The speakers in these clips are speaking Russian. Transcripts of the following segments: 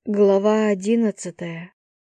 Глава 11.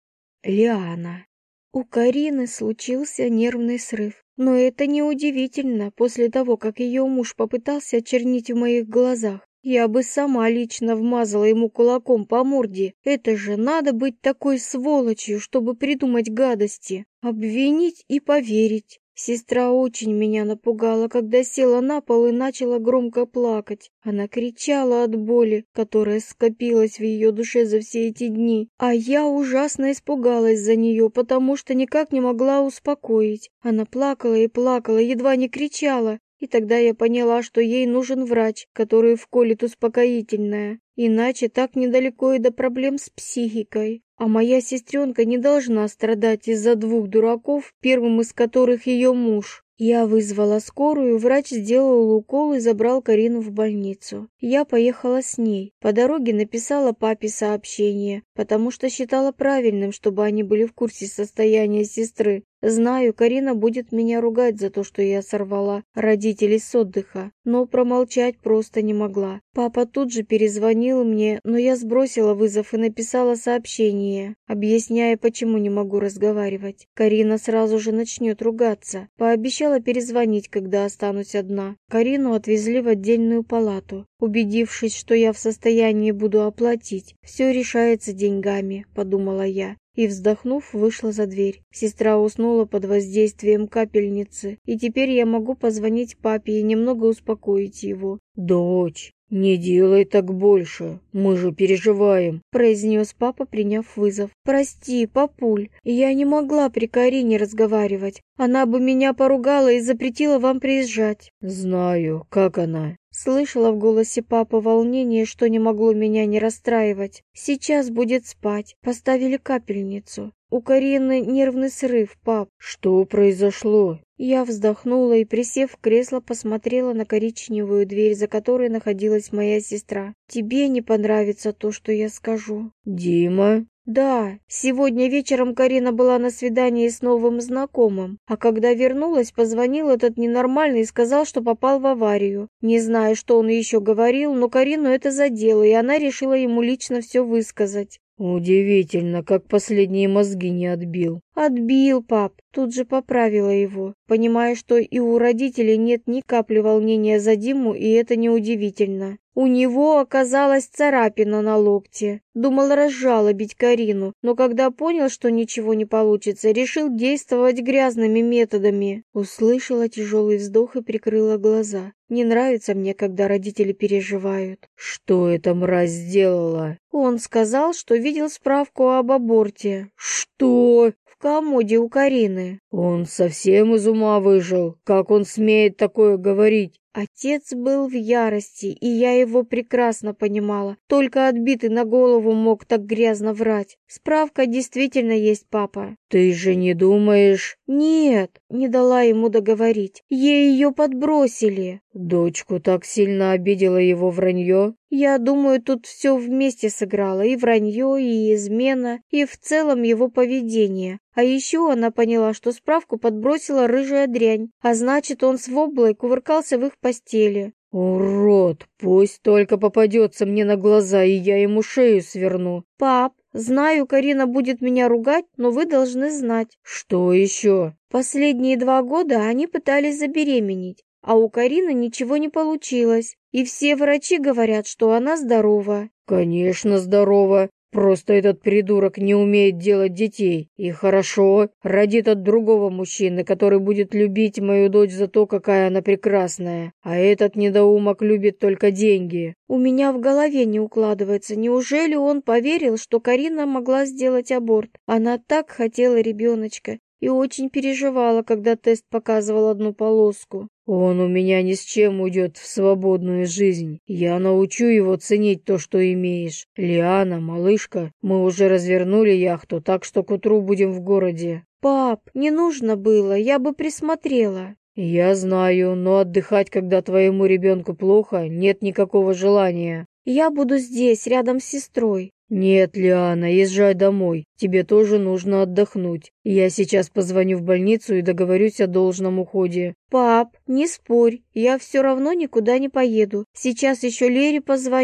Лиана. У Карины случился нервный срыв. Но это неудивительно после того, как ее муж попытался очернить в моих глазах. Я бы сама лично вмазала ему кулаком по морде. Это же надо быть такой сволочью, чтобы придумать гадости. Обвинить и поверить. Сестра очень меня напугала, когда села на пол и начала громко плакать. Она кричала от боли, которая скопилась в ее душе за все эти дни. А я ужасно испугалась за нее, потому что никак не могла успокоить. Она плакала и плакала, едва не кричала. И тогда я поняла, что ей нужен врач, который вколет успокоительное. Иначе так недалеко и до проблем с психикой. А моя сестренка не должна страдать из-за двух дураков, первым из которых ее муж. Я вызвала скорую, врач сделал укол и забрал Карину в больницу. Я поехала с ней. По дороге написала папе сообщение, потому что считала правильным, чтобы они были в курсе состояния сестры. Знаю, Карина будет меня ругать за то, что я сорвала родителей с отдыха, но промолчать просто не могла. Папа тут же перезвонил мне, но я сбросила вызов и написала сообщение, объясняя, почему не могу разговаривать. Карина сразу же начнет ругаться. Пообещала перезвонить, когда останусь одна. Карину отвезли в отдельную палату. Убедившись, что я в состоянии буду оплатить, все решается деньгами, подумала я. И, вздохнув, вышла за дверь. Сестра уснула под воздействием капельницы, и теперь я могу позвонить папе и немного успокоить его. «Дочь, не делай так больше, мы же переживаем», — произнес папа, приняв вызов. «Прости, папуль, я не могла при Карине разговаривать. Она бы меня поругала и запретила вам приезжать». «Знаю, как она». Слышала в голосе папы волнение, что не могло меня не расстраивать. «Сейчас будет спать. Поставили капельницу. У Карины нервный срыв, пап». «Что произошло?» Я вздохнула и, присев в кресло, посмотрела на коричневую дверь, за которой находилась моя сестра. «Тебе не понравится то, что я скажу». «Дима?» «Да, сегодня вечером Карина была на свидании с новым знакомым, а когда вернулась, позвонил этот ненормальный и сказал, что попал в аварию. Не знаю, что он еще говорил, но Карину это задело, и она решила ему лично все высказать». «Удивительно, как последние мозги не отбил». «Отбил, пап», тут же поправила его, понимая, что и у родителей нет ни капли волнения за Диму, и это неудивительно. У него оказалась царапина на локте. Думал разжалобить Карину, но когда понял, что ничего не получится, решил действовать грязными методами. Услышала тяжелый вздох и прикрыла глаза. Не нравится мне, когда родители переживают. «Что эта мразь сделала?» Он сказал, что видел справку об аборте. «Что?» В комоде у Карины. «Он совсем из ума выжил. Как он смеет такое говорить?» Отец был в ярости, и я его прекрасно понимала. Только отбитый на голову мог так грязно врать. Справка действительно есть, папа. «Ты же не думаешь...» «Нет», не дала ему договорить. Ей ее подбросили. «Дочку так сильно обидело его вранье?» Я думаю, тут все вместе сыграло. И вранье, и измена, и в целом его поведение. А еще она поняла, что справку подбросила рыжая дрянь. А значит, он с воблой кувыркался в их постели. «Урод! Пусть только попадется мне на глаза, и я ему шею сверну». «Пап, знаю, Карина будет меня ругать, но вы должны знать». «Что еще?» Последние 2 года они пытались забеременеть, а у Карины ничего не получилось. И все врачи говорят, что она здорова. «Конечно, здорова. Просто этот придурок не умеет делать детей. И хорошо, родит от другого мужчины, который будет любить мою дочь за то, какая она прекрасная. А этот недоумок любит только деньги». У меня в голове не укладывается. Неужели он поверил, что Карина могла сделать аборт? Она так хотела ребеночка и очень переживала, когда тест показывал одну полоску. «Он у меня ни с чем уйдет в свободную жизнь. Я научу его ценить то, что имеешь. Лиана, малышка, мы уже развернули яхту, так что к утру будем в городе». «Пап, не нужно было, я бы присмотрела». «Я знаю, но отдыхать, когда твоему ребенку плохо, нет никакого желания». «Я буду здесь, рядом с сестрой». «Нет, Лиана, езжай домой. Тебе тоже нужно отдохнуть. Я сейчас позвоню в больницу и договорюсь о должном уходе». «Пап, не спорь, я все равно никуда не поеду. Сейчас еще Лере позвоню.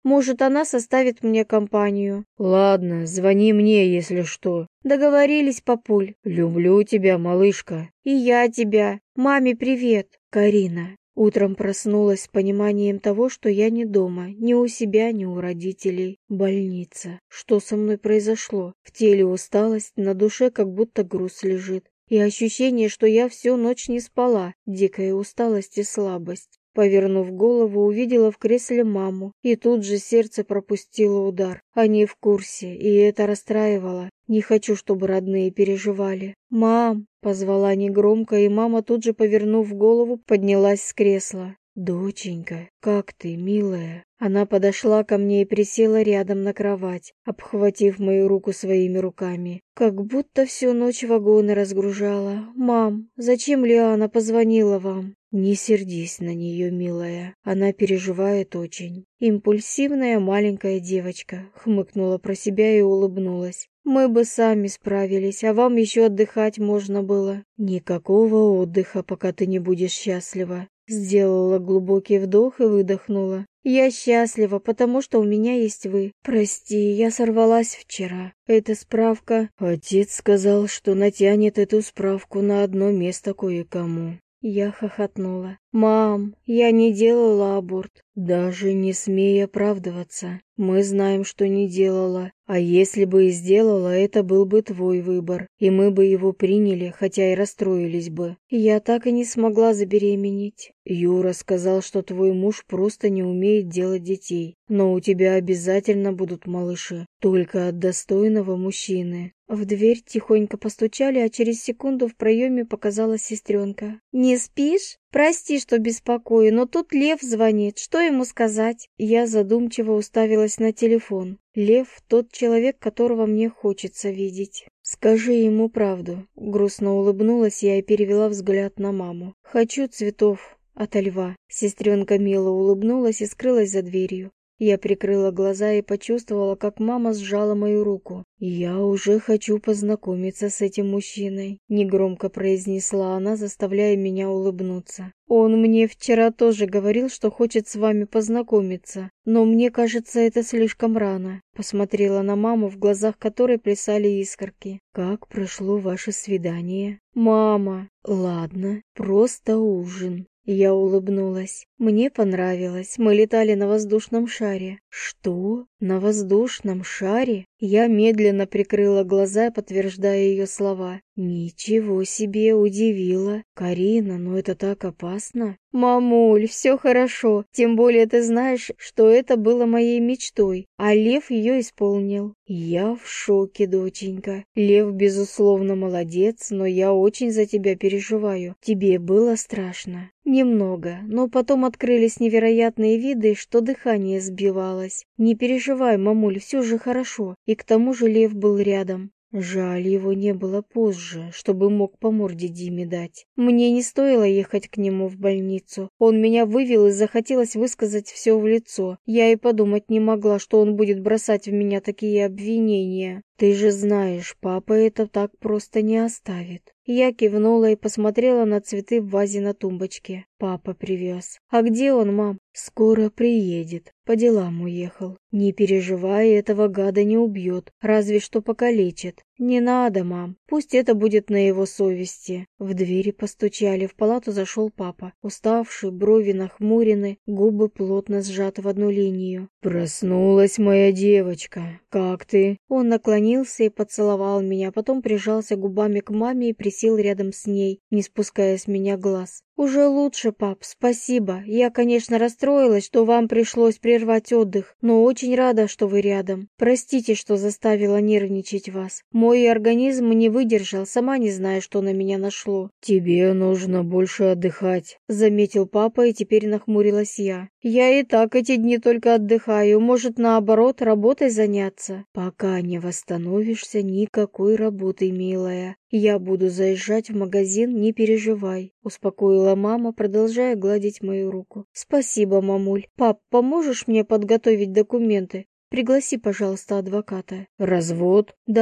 Может, она составит мне компанию. Ладно, звони мне, если что. Договорились, папуль. Люблю тебя, малышка. И я тебя. Маме привет. Карина. Утром проснулась с пониманием того, что я не дома, ни у себя, ни у родителей. Больница. Что со мной произошло? В теле усталость, на душе как будто груз лежит. И ощущение, что я всю ночь не спала, дикая усталость и слабость. Повернув голову, увидела в кресле маму, и тут же сердце пропустило удар. Они в курсе, и это расстраивало. Не хочу, чтобы родные переживали. «Мам!» — позвала негромко, и мама, тут же, повернув голову, поднялась с кресла. «Доченька, как ты, милая?» Она подошла ко мне и присела рядом на кровать, обхватив мою руку своими руками. Как будто всю ночь вагоны разгружала. «Мам, зачем Лиана позвонила вам?» «Не сердись на нее, милая. Она переживает очень». «Импульсивная маленькая девочка», — хмыкнула про себя и улыбнулась. «Мы бы сами справились, а вам еще отдыхать можно было». «Никакого отдыха, пока ты не будешь счастлива». Сделала глубокий вдох и выдохнула. «Я счастлива, потому что у меня есть вы. Прости, я сорвалась вчера. Это справка...» Отец сказал, что натянет эту справку на одно место кое-кому. Я хохотнула. «Мам, я не делала аборт». «Даже не смей оправдываться. Мы знаем, что не делала. А если бы и сделала, это был бы твой выбор. И мы бы его приняли, хотя и расстроились бы». Я так и не смогла забеременеть. Юра сказал, что твой муж просто не умеет делать детей. Но у тебя обязательно будут малыши. Только от достойного мужчины. В дверь тихонько постучали, а через секунду в проеме показалась сестренка. «Не спишь? Прости, что беспокою, но тут Лев звонит. Что ему сказать?» Я задумчиво уставилась на телефон. Лев — тот человек, которого мне хочется видеть. «Скажи ему правду». Грустно улыбнулась я и перевела взгляд на маму. «Хочу цветов ото льва». Сестренка мило улыбнулась и скрылась за дверью. Я прикрыла глаза и почувствовала, как мама сжала мою руку. «Я уже хочу познакомиться с этим мужчиной», — негромко произнесла она, заставляя меня улыбнуться. «Он мне вчера тоже говорил, что хочет с вами познакомиться, но мне кажется, это слишком рано». Посмотрела на маму, в глазах которой плясали искорки. «Как прошло ваше свидание?» «Мама!» «Ладно, просто ужин». Я улыбнулась. Мне понравилось. Мы летали на воздушном шаре. Что? На воздушном шаре? Я медленно прикрыла глаза, подтверждая ее слова. Ничего себе, удивила. Карина, но это так опасно. Мамуль, все хорошо. Тем более ты знаешь, что это было моей мечтой, а Лев ее исполнил. Я в шоке, доченька. Лев, безусловно, молодец, но я очень за тебя переживаю. Тебе было страшно? Немного, но потом открылись невероятные виды, что дыхание сбивалось. Не переживай, мамуль, все же хорошо. И к тому же Лев был рядом. Жаль, его не было позже, чтобы мог по морде Диме дать. Мне не стоило ехать к нему в больницу. Он меня вывел и захотелось высказать все в лицо. Я и подумать не могла, что он будет бросать в меня такие обвинения. Ты же знаешь, папа это так просто не оставит. Я кивнула и посмотрела на цветы в вазе на тумбочке. Папа привез. А где он, мам? Скоро приедет. По делам уехал. Не переживай, этого гада не убьет, разве что покалечит. Не надо, мам. Пусть это будет на его совести. В двери постучали, в палату зашел папа. Уставший, брови нахмурены, губы плотно сжаты в одну линию. «Проснулась моя девочка. Как ты?» Он наклонился и поцеловал меня, потом прижался губами к маме и присел рядом с ней, не спуская с меня глаз. «Уже лучше, пап, спасибо. Я, конечно, расстроилась, что вам пришлось прервать отдых, но очень рада, что вы рядом. Простите, что заставила нервничать вас. Мой организм не выдержал, сама не знаю, что на меня нашло». «Тебе нужно больше отдыхать», — заметил папа, и теперь нахмурилась я. «Я и так эти дни только отдыхаю, может, наоборот, работой заняться?» «Пока не восстановишься, никакой работы, милая. Я буду заезжать в магазин, не переживай», — успокоила мама, продолжая гладить мою руку. «Спасибо, мамуль. Пап, поможешь мне подготовить документы? Пригласи, пожалуйста, адвоката». «Развод?» «Да,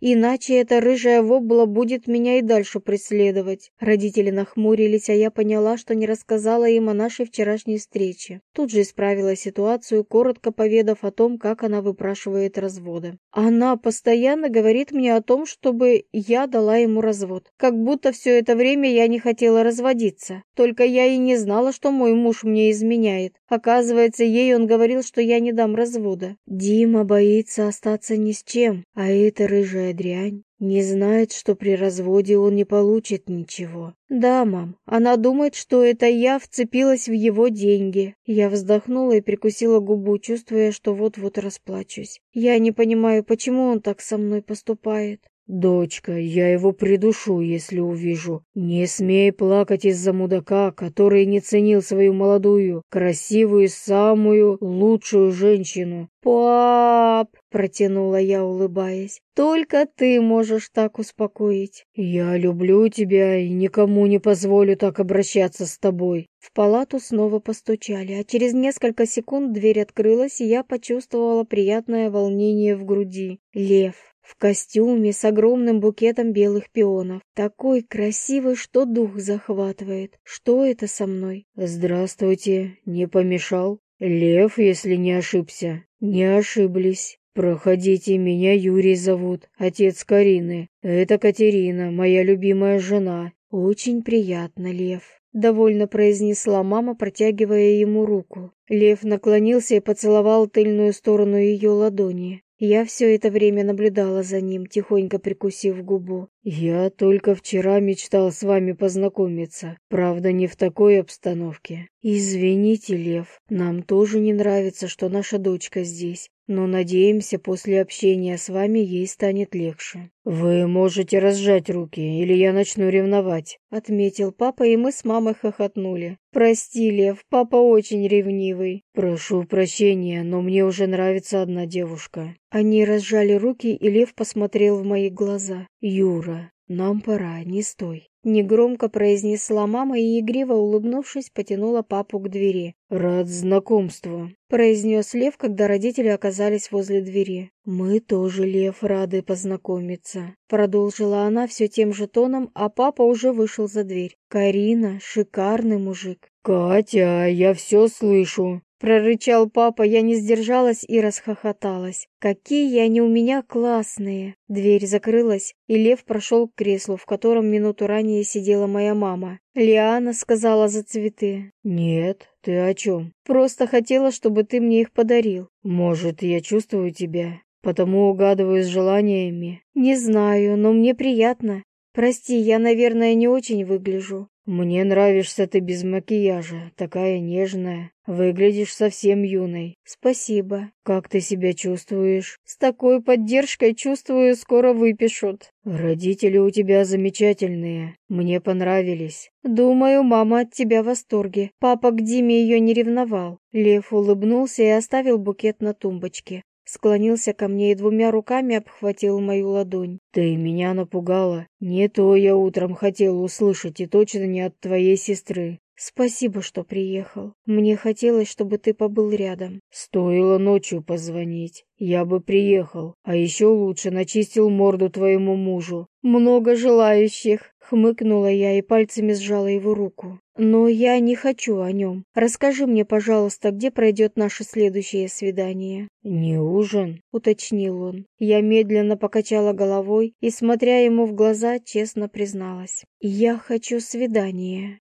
иначе эта рыжая вобла будет меня и дальше преследовать. Родители нахмурились, а я поняла, что не рассказала им о нашей вчерашней встрече. Тут же исправила ситуацию, коротко поведав о том, как она выпрашивает развода. Она постоянно говорит мне о том, чтобы я дала ему развод. Как будто все это время я не хотела разводиться. Только я и не знала, что мой муж мне изменяет. Оказывается, ей он говорил, что я не дам развода. Дима боится остаться ни с чем, а эта рыжая дрянь не знает, что при разводе он не получит ничего. Да, мам, она думает, что это я вцепилась в его деньги. Я вздохнула и прикусила губу, чувствуя, что вот-вот расплачусь. Я не понимаю, почему он так со мной поступает. «Дочка, я его придушу, если увижу. Не смей плакать из-за мудака, который не ценил свою молодую, красивую, самую лучшую женщину». «Пап!» — протянула я, улыбаясь. «Только ты можешь так успокоить». «Я люблю тебя и никому не позволю так обращаться с тобой». В палату снова постучали, а через несколько секунд дверь открылась, и я почувствовала приятное волнение в груди. Лев. В костюме с огромным букетом белых пионов. Такой красивый, что дух захватывает. Что это со мной? «Здравствуйте, не помешал?» «Лев, если не ошибся». «Не ошиблись. Проходите, меня Юрий зовут, отец Карины. Это Катерина, моя любимая жена». «Очень приятно, Лев», — довольно произнесла мама, протягивая ему руку. Лев наклонился и поцеловал тыльную сторону ее ладони. Я все это время наблюдала за ним, тихонько прикусив губу. «Я только вчера мечтал с вами познакомиться, правда, не в такой обстановке». «Извините, Лев, нам тоже не нравится, что наша дочка здесь, но надеемся, после общения с вами ей станет легче». «Вы можете разжать руки, или я начну ревновать», — отметил папа, и мы с мамой хохотнули. «Прости, Лев, папа очень ревнивый». «Прошу прощения, но мне уже нравится одна девушка». Они разжали руки, и Лев посмотрел в мои глаза. «Юра, нам пора, не стой». Негромко произнесла мама и, игриво улыбнувшись, потянула папу к двери. «Рад знакомству», — произнес Лев, когда родители оказались возле двери. «Мы тоже, Лев, рады познакомиться», — продолжила она все тем же тоном, а папа уже вышел за дверь. «Карина — шикарный мужик». «Катя, я все слышу», — прорычал папа, я не сдержалась и расхохоталась. «Какие они у меня классные!» Дверь закрылась, и Лев прошел к креслу, в котором минуту ранее сидела моя мама. «Лиана сказала за цветы». «Нет, ты о чем?» «Просто хотела, чтобы ты мне их подарил». «Может, я чувствую тебя, потому угадываю с желаниями?» «Не знаю, но мне приятно. Прости, я, наверное, не очень выгляжу». «Мне нравишься ты без макияжа, такая нежная. Выглядишь совсем юной». «Спасибо». «Как ты себя чувствуешь?» «С такой поддержкой, чувствую, скоро выпишут». «Родители у тебя замечательные. Мне понравились». «Думаю, мама от тебя в восторге. Папа к Диме ее не ревновал». Лев улыбнулся и оставил букет на тумбочке. Склонился ко мне и двумя руками обхватил мою ладонь. «Ты меня напугала. Не то я утром хотела услышать, и точно не от твоей сестры». «Спасибо, что приехал. Мне хотелось, чтобы ты побыл рядом». «Стоило ночью позвонить. Я бы приехал, а еще лучше начистил морду твоему мужу». «Много желающих», — хмыкнула я и пальцами сжала его руку. «Но я не хочу о нем. Расскажи мне, пожалуйста, где пройдет наше следующее свидание?» «Не ужин?» — уточнил он. Я медленно покачала головой и, смотря ему в глаза, честно призналась. «Я хочу свидание».